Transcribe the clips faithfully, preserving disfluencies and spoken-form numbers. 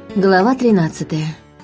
Глава тринадцатая.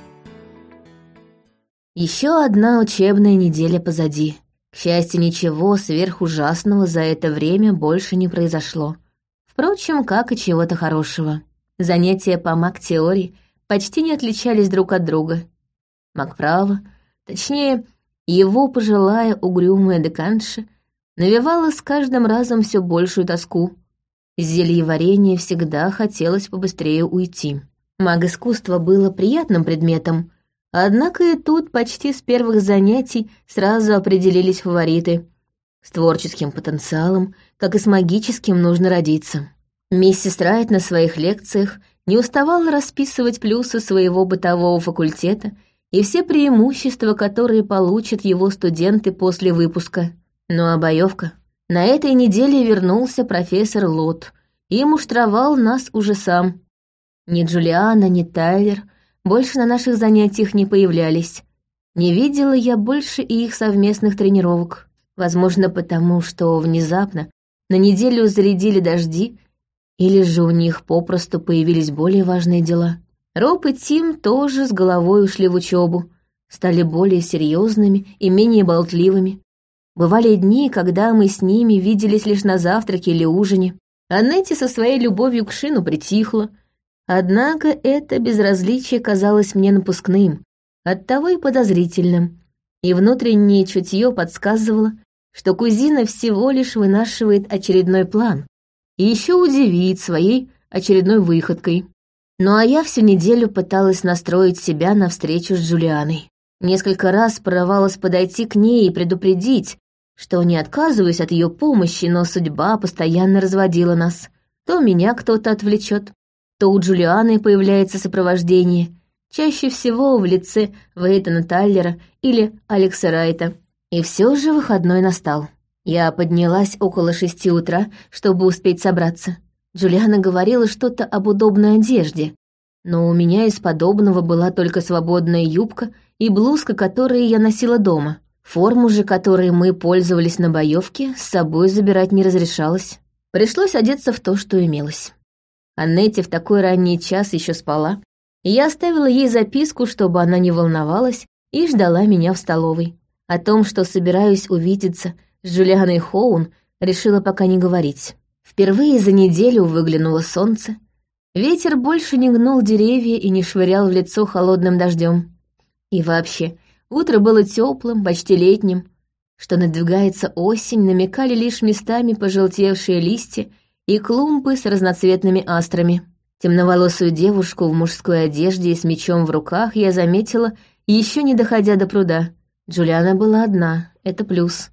Еще одна учебная неделя позади. К счастью, ничего сверхужасного за это время больше не произошло. Впрочем, как и чего-то хорошего. Занятия по маг-теории почти не отличались друг от друга. Маг-право, точнее, его пожилая угрюмая деканша, навевала с каждым разом все большую тоску. Зельеварение всегда хотелось побыстрее уйти. Маг-искусство было приятным предметом, однако и тут почти с первых занятий сразу определились фавориты. С творческим потенциалом, как и с магическим, нужно родиться. Миссис Райт на своих лекциях не уставала расписывать плюсы своего бытового факультета и все преимущества, которые получат его студенты после выпуска. Ну а боевка? На этой неделе вернулся профессор Лот и муштровал нас уже сам. Ни Джулиана, ни Тайлер больше на наших занятиях не появлялись. Не видела я больше и их совместных тренировок. Возможно, потому что внезапно на неделю зарядили дожди, или же у них попросту появились более важные дела. Роб и Тим тоже с головой ушли в учебу, стали более серьезными и менее болтливыми. Бывали дни, когда мы с ними виделись лишь на завтраке или ужине. А Нетти со своей любовью к Шину притихла. Однако это безразличие казалось мне напускным, оттого и подозрительным, и внутреннее чутье подсказывало, что кузина всего лишь вынашивает очередной план и еще удивит своей очередной выходкой. Ну а я всю неделю пыталась настроить себя на встречу с Джулианой. Несколько раз порывалась подойти к ней и предупредить, что не отказываюсь от ее помощи, но судьба постоянно разводила нас. То меня кто-то отвлечет, то у Джулианы появляется сопровождение, чаще всего в лице Вейтона Тайлера или Алекса Райта. И все же выходной настал. Я поднялась около шести утра, чтобы успеть собраться. Джулиана говорила что-то об удобной одежде, но у меня из подобного была только свободная юбка и блузка, которые я носила дома. Форму же, которой мы пользовались на боевке, с собой забирать не разрешалось. Пришлось одеться в то, что имелось. Аннетти в такой ранний час еще спала, и я оставила ей записку, чтобы она не волновалась, и ждала меня в столовой. О том, что собираюсь увидеться с Джулианой Хоун, решила пока не говорить. Впервые за неделю выглянуло солнце. Ветер больше не гнул деревья и не швырял в лицо холодным дождем. И вообще, утро было теплым, почти летним. Что надвигается осень, намекали лишь местами пожелтевшие листья и клумбы с разноцветными астрами. Темноволосую девушку в мужской одежде и с мечом в руках я заметила, еще не доходя до пруда. Джулиана была одна, это плюс.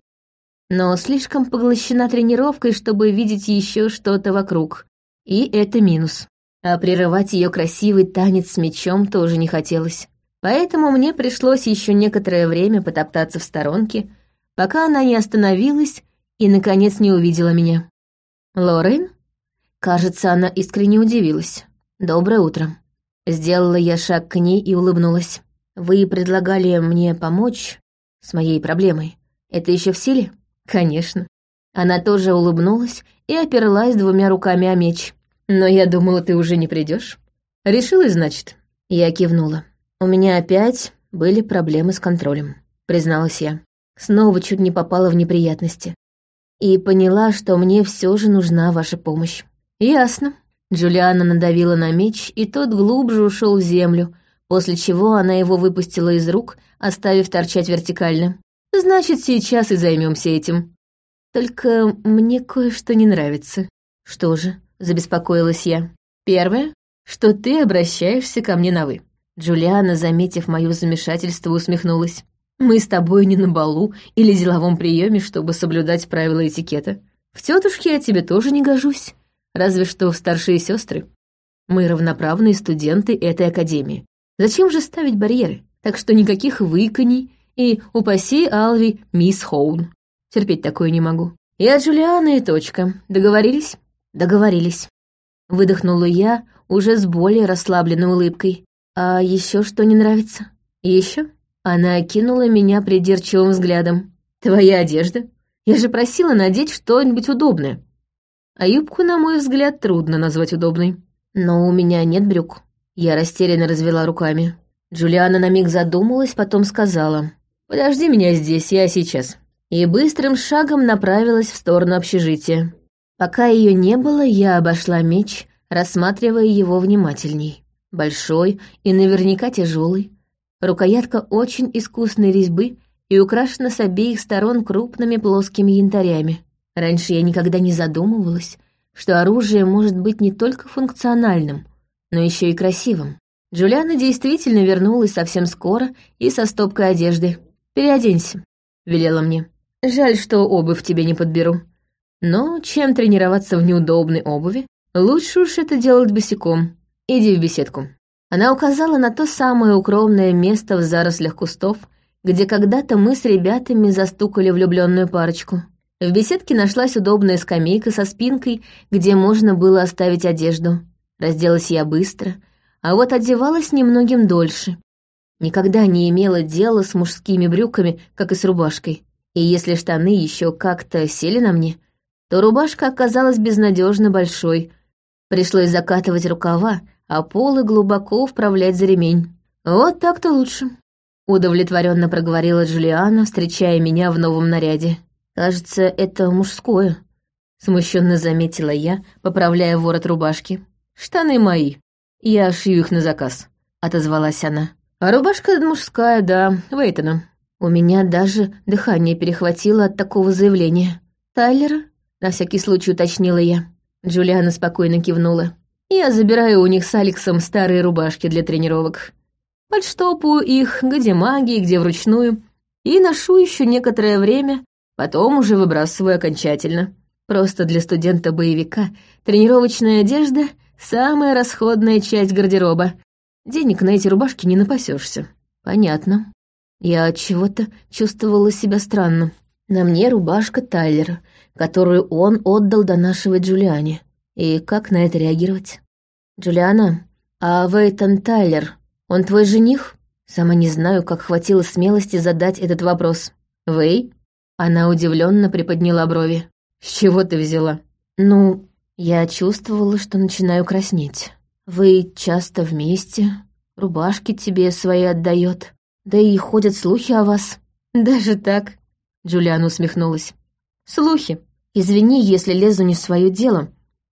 Но слишком поглощена тренировкой, чтобы видеть еще что-то вокруг. И это минус. А прерывать ее красивый танец с мечом тоже не хотелось. Поэтому мне пришлось еще некоторое время потоптаться в сторонке, пока она не остановилась и, наконец, не увидела меня. «Лорен?» Кажется, она искренне удивилась. «Доброе утро». Сделала я шаг к ней и улыбнулась. «Вы предлагали мне помочь с моей проблемой. Это еще в силе?» «Конечно». Она тоже улыбнулась и оперлась двумя руками о меч. «Но я думала, ты уже не придешь. Решилась, значит?» Я кивнула. «У меня опять были проблемы с контролем», — призналась я. Снова чуть не попала в неприятности. И поняла, что мне все же нужна ваша помощь. «Ясно». Джулиана надавила на меч, и тот глубже ушел в землю, после чего она его выпустила из рук, оставив торчать вертикально. «Значит, сейчас и займемся этим. Только мне кое-что не нравится». «Что же?» — забеспокоилась я. «Первое, что ты обращаешься ко мне на «вы». Джулиана, заметив мое замешательство, усмехнулась. «Мы с тобой не на балу или деловом приеме, чтобы соблюдать правила этикета. В тетушке я тебе тоже не гожусь, разве что в старшие сестры. Мы равноправные студенты этой академии. Зачем же ставить барьеры? Так что никаких выканий и упаси Алви, мисс Хоун. Терпеть такое не могу. Я Джулиана и точка. Договорились?» «Договорились». Выдохнула я уже с более расслабленной улыбкой. «А еще что не нравится?» «Еще?» Она окинула меня придирчивым взглядом. «Твоя одежда? Я же просила надеть что-нибудь удобное. А юбку, на мой взгляд, трудно назвать удобной. Но у меня нет брюк». Я растерянно развела руками. Джулиана на миг задумалась, потом сказала: «Подожди меня здесь, я сейчас». И быстрым шагом направилась в сторону общежития. Пока ее не было, я обошла меч, рассматривая его внимательней. Большой и наверняка тяжелый. Рукоятка очень искусной резьбы и украшена с обеих сторон крупными плоскими янтарями. Раньше я никогда не задумывалась, что оружие может быть не только функциональным, но еще и красивым. Джулиана действительно вернулась совсем скоро и со стопкой одежды. «Переоденься», — велела мне. «Жаль, что обувь тебе не подберу. Но чем тренироваться в неудобной обуви, лучше уж это делать босиком. Иди в беседку». Она указала на то самое укромное место в зарослях кустов, где когда-то мы с ребятами застукали влюбленную парочку. В беседке нашлась удобная скамейка со спинкой, где можно было оставить одежду. Разделась я быстро, а вот одевалась немногим дольше. Никогда не имела дела с мужскими брюками, как и с рубашкой. И если штаны еще как-то сели на мне, то рубашка оказалась безнадежно большой. Пришлось закатывать рукава, а полы глубоко вправлять за ремень. «Вот так-то лучше», — удовлетворенно проговорила Джулиана, встречая меня в новом наряде. «Кажется, это мужское», — смущенно заметила я, поправляя ворот рубашки. «Штаны мои. Я шью их на заказ», — отозвалась она. «А рубашка мужская, да, Вейтона». У меня даже дыхание перехватило от такого заявления. «Тайлера?» — на всякий случай уточнила я. Джулиана спокойно кивнула. «Я забираю у них с Алексом старые рубашки для тренировок. Подштопаю их, где магией, где вручную, и ношу еще некоторое время, потом уже выбрасываю окончательно. Просто для студента-боевика тренировочная одежда — самая расходная часть гардероба. Денег на эти рубашки не напасешься». «Понятно». Я от чего-то чувствовала себя странно. На мне рубашка Тайлера, которую он отдал донашивать Джулиане. И как на это реагировать? «Джулиана, а Вейтон Тайлер, он твой жених?» Сама не знаю, как хватило смелости задать этот вопрос. «Вей?» Она удивленно приподняла брови. «С чего ты взяла?» «Ну, я чувствовала, что начинаю краснеть. Вы часто вместе, рубашки тебе свои отдает. Да и ходят слухи о вас». «Даже так?» — Джулиана усмехнулась. «Слухи. Извини, если лезу не в свое дело.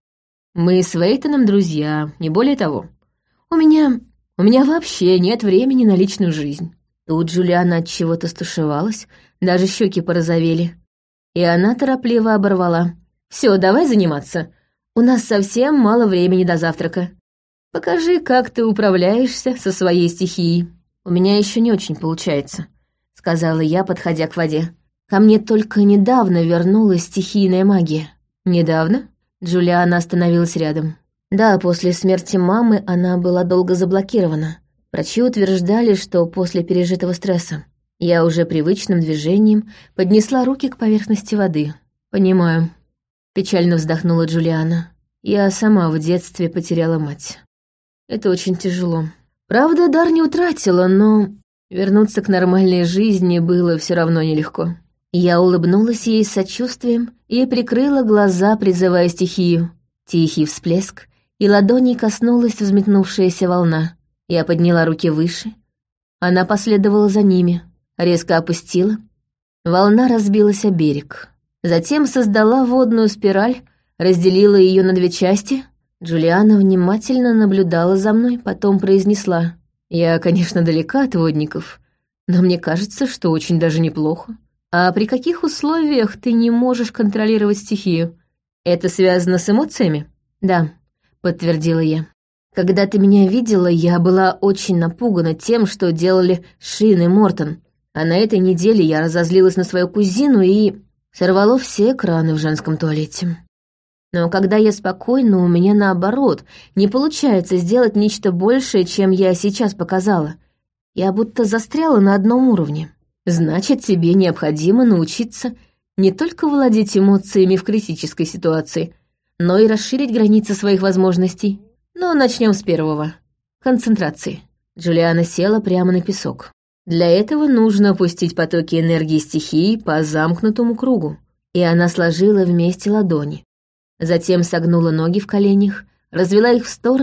Мы с Вейтоном друзья, не более того. У меня... у меня вообще нет времени на личную жизнь». Тут Джулиана от чего-то стушевалась, даже щеки порозовели. И она торопливо оборвала. «Все, давай заниматься. У нас совсем мало времени до завтрака. Покажи, как ты управляешься со своей стихией». «У меня еще не очень получается», — сказала я, подходя к воде. «Ко мне только недавно вернулась стихийная магия». «Недавно?» Джулиана остановилась рядом. «Да, после смерти мамы она была долго заблокирована. Врачи утверждали, что после пережитого стресса. Я уже привычным движением поднесла руки к поверхности воды. «Понимаю», — печально вздохнула Джулиана. «Я сама в детстве потеряла мать. Это очень тяжело. Правда, дар не утратила, но вернуться к нормальной жизни было все равно нелегко». Я улыбнулась ей с сочувствием и прикрыла глаза, призывая стихию. Тихий всплеск, и ладоней коснулась взметнувшаяся волна. Я подняла руки выше. Она последовала за ними, резко опустила. Волна разбилась о берег. Затем создала водную спираль, разделила ее на две части. Джулиана внимательно наблюдала за мной, потом произнесла: «Я, конечно, далека от водников, но мне кажется, что очень даже неплохо. А при каких условиях ты не можешь контролировать стихию? Это связано с эмоциями?» «Да», — подтвердила я. «Когда ты меня видела, я была очень напугана тем, что делали Шин и Мортон. А на этой неделе я разозлилась на свою кузину и сорвало все краны в женском туалете. Но когда я спокойна, у меня наоборот, не получается сделать нечто большее, чем я сейчас показала. Я будто застряла на одном уровне. Значит, тебе необходимо научиться не только владеть эмоциями в критической ситуации, но и расширить границы своих возможностей. Но начнем с первого. Концентрации». Джулиана села прямо на песок. «Для этого нужно опустить потоки энергии стихии по замкнутому кругу». И она сложила вместе ладони. Затем согнула ноги в коленях, развела их в стороны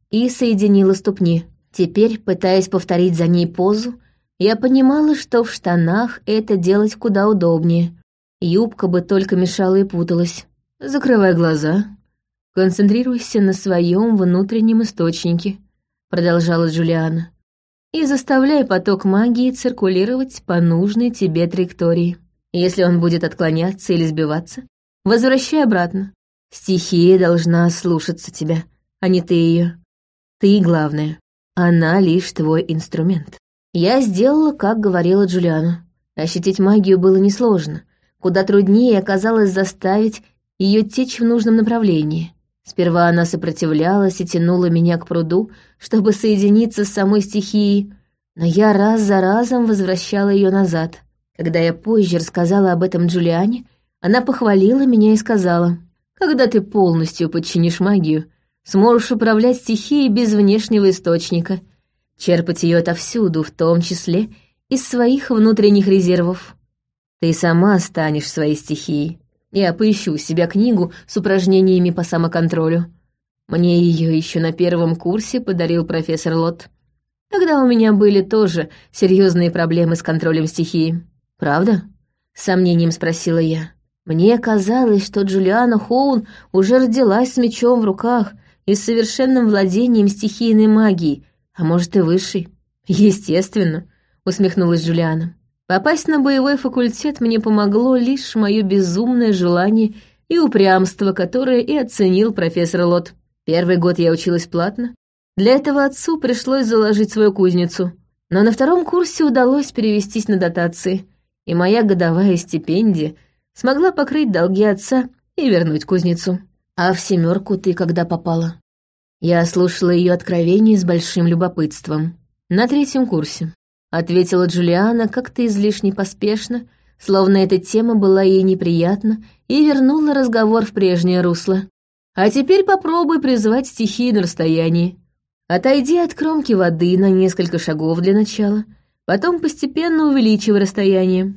и соединила ступни. Теперь, пытаясь повторить за ней позу, я понимала, что в штанах это делать куда удобнее. Юбка бы только мешала и путалась. «Закрывай глаза, концентрируйся на своем внутреннем источнике», — продолжала Джулиана, «и заставляй поток магии циркулировать по нужной тебе траектории. Если он будет отклоняться или сбиваться, возвращай обратно. Стихия должна слушаться тебя, а не ты ее. Ты главное. Она лишь твой инструмент». Я сделала, как говорила Джулиана. Ощутить магию было несложно. Куда труднее оказалось заставить ее течь в нужном направлении. Сперва она сопротивлялась и тянула меня к пруду, чтобы соединиться с самой стихией, но я раз за разом возвращала ее назад. Когда я позже рассказала об этом Джулиане, она похвалила меня и сказала: «Когда ты полностью подчинишь магию, сможешь управлять стихией без внешнего источника, черпать ее отовсюду, в том числе из своих внутренних резервов. Ты сама станешь своей стихией. Я поищу у себя книгу с упражнениями по самоконтролю. Мне ее еще на первом курсе подарил профессор Лот. Тогда у меня были тоже серьезные проблемы с контролем стихии». «Правда?» — с сомнением спросила я. Мне казалось, что Джулиана Хоун уже родилась с мечом в руках и с совершенным владением стихийной магией, а может и высшей. «Естественно», — усмехнулась Джулиана. «Попасть на боевой факультет мне помогло лишь мое безумное желание и упрямство, которое и оценил профессор Лот. Первый год я училась платно. Для этого отцу пришлось заложить свою кузницу. Но на втором курсе удалось перевестись на дотации, и моя годовая стипендия смогла покрыть долги отца и вернуть кузницу. А в семерку ты когда попала?» Я слушала ее откровение с большим любопытством. «На третьем курсе», — ответила Джулиана как-то излишне поспешно, словно эта тема была ей неприятна, и вернула разговор в прежнее русло. «А теперь попробуй призвать стихию на расстоянии. Отойди от кромки воды на несколько шагов для начала, потом постепенно увеличивай расстояние».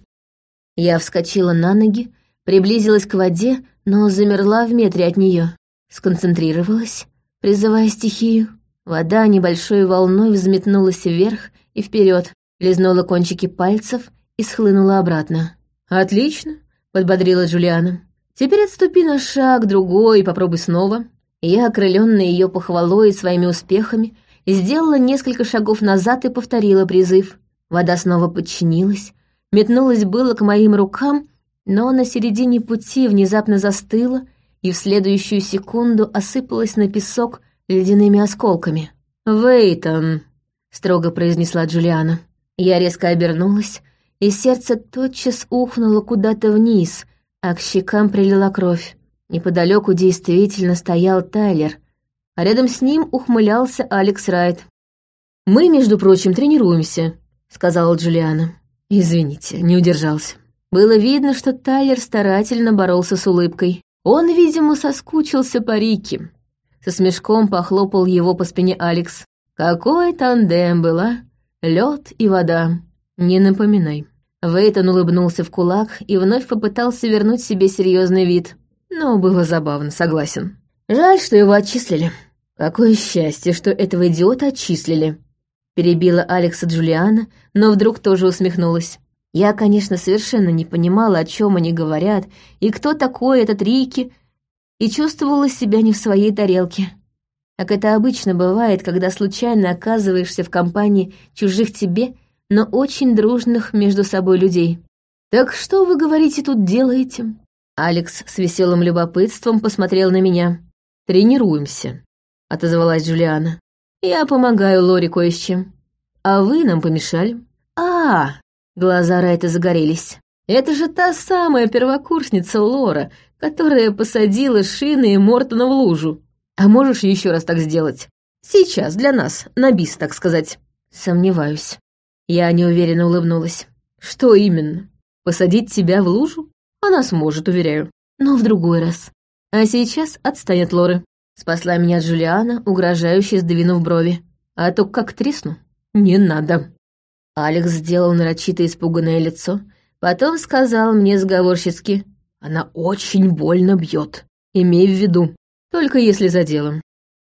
Я вскочила на ноги, приблизилась к воде, но замерла в метре от нее. Сконцентрировалась, призывая стихию. Вода небольшой волной взметнулась вверх и вперед, лизнула кончики пальцев и схлынула обратно. «Отлично», — подбодрила Джулиана. «Теперь отступи на шаг, другой, и попробуй снова». Я, окрыленная ее похвалой и своими успехами, сделала несколько шагов назад и повторила призыв. Вода снова подчинилась, метнулась было к моим рукам, но на середине пути внезапно застыла и в следующую секунду осыпалась на песок ледяными осколками. «Вейтон», — строго произнесла Джулиана. Я резко обернулась, и сердце тотчас ухнуло куда-то вниз, а к щекам прилила кровь. Неподалеку действительно стоял Тайлер, а рядом с ним ухмылялся Алекс Райт. «Мы, между прочим, тренируемся», — сказала Джулиана. Извините, не удержался. Было видно, что Тайлер старательно боролся с улыбкой. Он, видимо, соскучился по Рике. Со смешком похлопал его по спине Алекс. «Какой тандем была! Лед и вода! Не напоминай». Вейтон улыбнулся в кулак и вновь попытался вернуть себе серьезный вид. Но было забавно, согласен. «Жаль, что его отчислили». «Какое счастье, что этого идиота отчислили», — перебила Алекса Джулиана, но вдруг тоже усмехнулась. Я, конечно, совершенно не понимала, о чем они говорят, и кто такой этот Рики, и чувствовала себя не в своей тарелке. Как это обычно бывает, когда случайно оказываешься в компании чужих тебе, но очень дружных между собой людей. «Так что, вы, говорите, тут делаете?» Алекс с веселым любопытством посмотрел на меня. «Тренируемся», — отозвалась Джулиана. «Я помогаю Лоре кое с чем. А вы нам помешали». «А, глаза Райта загорелись. Это же та самая первокурсница Лора, которая посадила Шина и Мортона в лужу. А можешь еще раз так сделать? Сейчас, для нас, на бис, так сказать». «Сомневаюсь». Я неуверенно улыбнулась. «Что именно? Посадить тебя в лужу? Она сможет, уверяю. Но в другой раз. А сейчас отстань от Лоры». Спасла меня Джулиана, угрожающе сдвинув брови. «А то как тресну. Не надо». Алекс сделал нарочито испуганное лицо, потом сказал мне сговорщицки: «Она очень больно бьет. Имей в виду, только если за делом».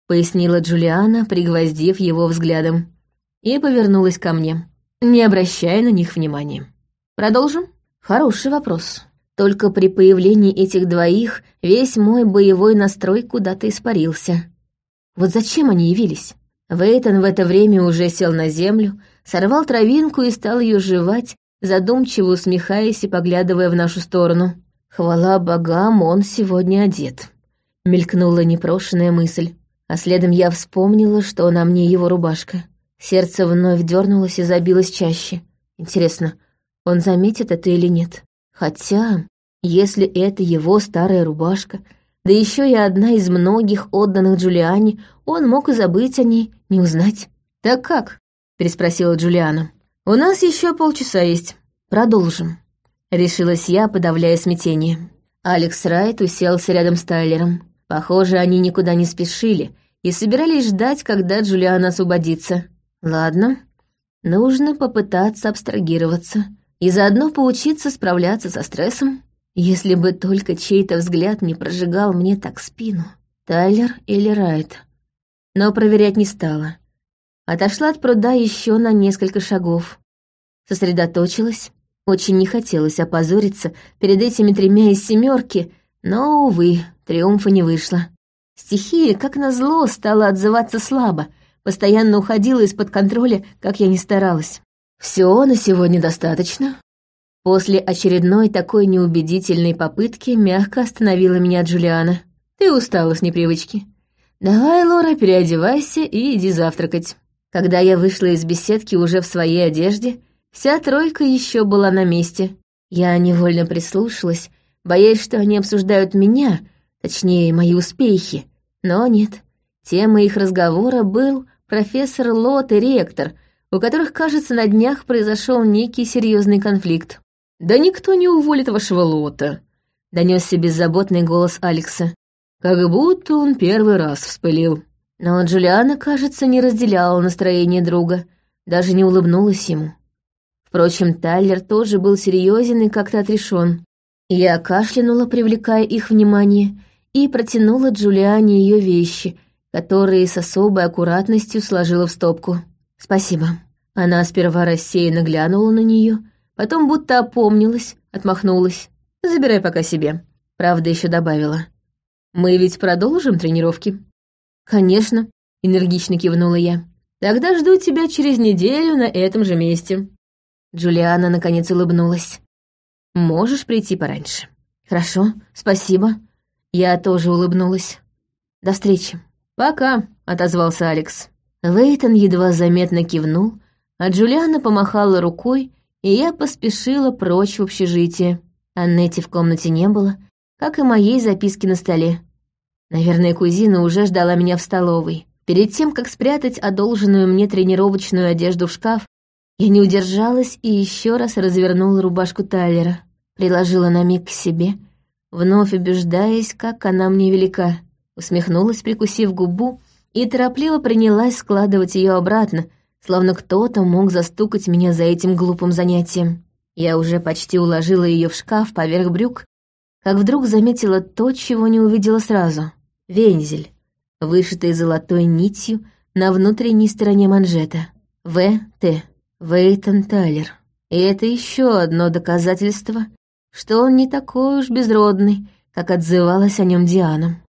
— пояснила Джулиана, пригвоздив его взглядом, и повернулась ко мне, не обращая на них внимания. «Продолжим?» «Хороший вопрос. Только при появлении этих двоих весь мой боевой настрой куда-то испарился. Вот зачем они явились?» Вейтон в это время уже сел на землю, сорвал травинку и стал ее жевать, задумчиво усмехаясь и поглядывая в нашу сторону. «Хвала богам, он сегодня одет», — мелькнула непрошенная мысль. А следом я вспомнила, что на мне его рубашка. Сердце вновь дернулось и забилось чаще. Интересно, он заметит это или нет? Хотя, если это его старая рубашка, да еще и одна из многих отданных Джулиане, он мог и забыть о ней, не узнать. «Так как?» — переспросила Джулиана. «У нас еще полчаса есть. Продолжим», — решилась я, подавляя смятение. Алекс Райт уселся рядом с Тайлером. Похоже, они никуда не спешили и собирались ждать, когда Джулиана освободится. Ладно, нужно попытаться абстрагироваться и заодно поучиться справляться со стрессом. Если бы только чей-то взгляд не прожигал мне так спину. Тайлер или Райт. Но проверять не стала. Отошла от пруда еще на несколько шагов. Сосредоточилась. Очень не хотелось опозориться перед этими тремя из семерки, но, увы, триумфа не вышло. Стихия, как назло, стала отзываться слабо, постоянно уходила из-под контроля, как я ни старалась. «Все, на сегодня достаточно». После очередной такой неубедительной попытки мягко остановила меня Джулиана. «Ты устала с непривычки. Давай, Лора, переодевайся и иди завтракать». Когда я вышла из беседки уже в своей одежде, вся тройка еще была на месте. Я невольно прислушалась, боясь, что они обсуждают меня, точнее, мои успехи. Но нет. Темой их разговора был профессор Лот и ректор, у которых, кажется, на днях произошел некий серьезный конфликт. «Да никто не уволит вашего Лота», — донесся беззаботный голос Алекса. «Как будто он первый раз вспылил». Но Джулиана, кажется, не разделяла настроение друга, даже не улыбнулась ему. Впрочем, Тайлер тоже был серьезен и как-то отрешен. Я кашлянула, привлекая их внимание, и протянула Джулиане ее вещи, которые с особой аккуратностью сложила в стопку. «Спасибо». Она сперва рассеянно глянула на нее, потом будто опомнилась, отмахнулась. «Забирай пока себе». Правда, еще добавила. «Мы ведь продолжим тренировки?» «Конечно», — энергично кивнула я. «Тогда жду тебя через неделю на этом же месте». Джулиана наконец улыбнулась. «Можешь прийти пораньше». «Хорошо, спасибо». Я тоже улыбнулась. «До встречи». «Пока», — отозвался Алекс. Вейтон едва заметно кивнул, а Джулиана помахала рукой, и я поспешила прочь в общежитие. Аннети в комнате не было, как и моей записки на столе. Наверное, кузина уже ждала меня в столовой. Перед тем, как спрятать одолженную мне тренировочную одежду в шкаф, я не удержалась и еще раз развернула рубашку Тайлера. Приложила на миг к себе, вновь убеждаясь, как она мне велика. Усмехнулась, прикусив губу, и торопливо принялась складывать ее обратно, словно кто-то мог застукать меня за этим глупым занятием. Я уже почти уложила ее в шкаф поверх брюк, как вдруг заметила то, чего не увидела сразу. Вензель, вышитый золотой нитью на внутренней стороне манжета. В Т. Вейтон Тайлер. И это еще одно доказательство, что он не такой уж безродный, как отзывалась о нем Диана.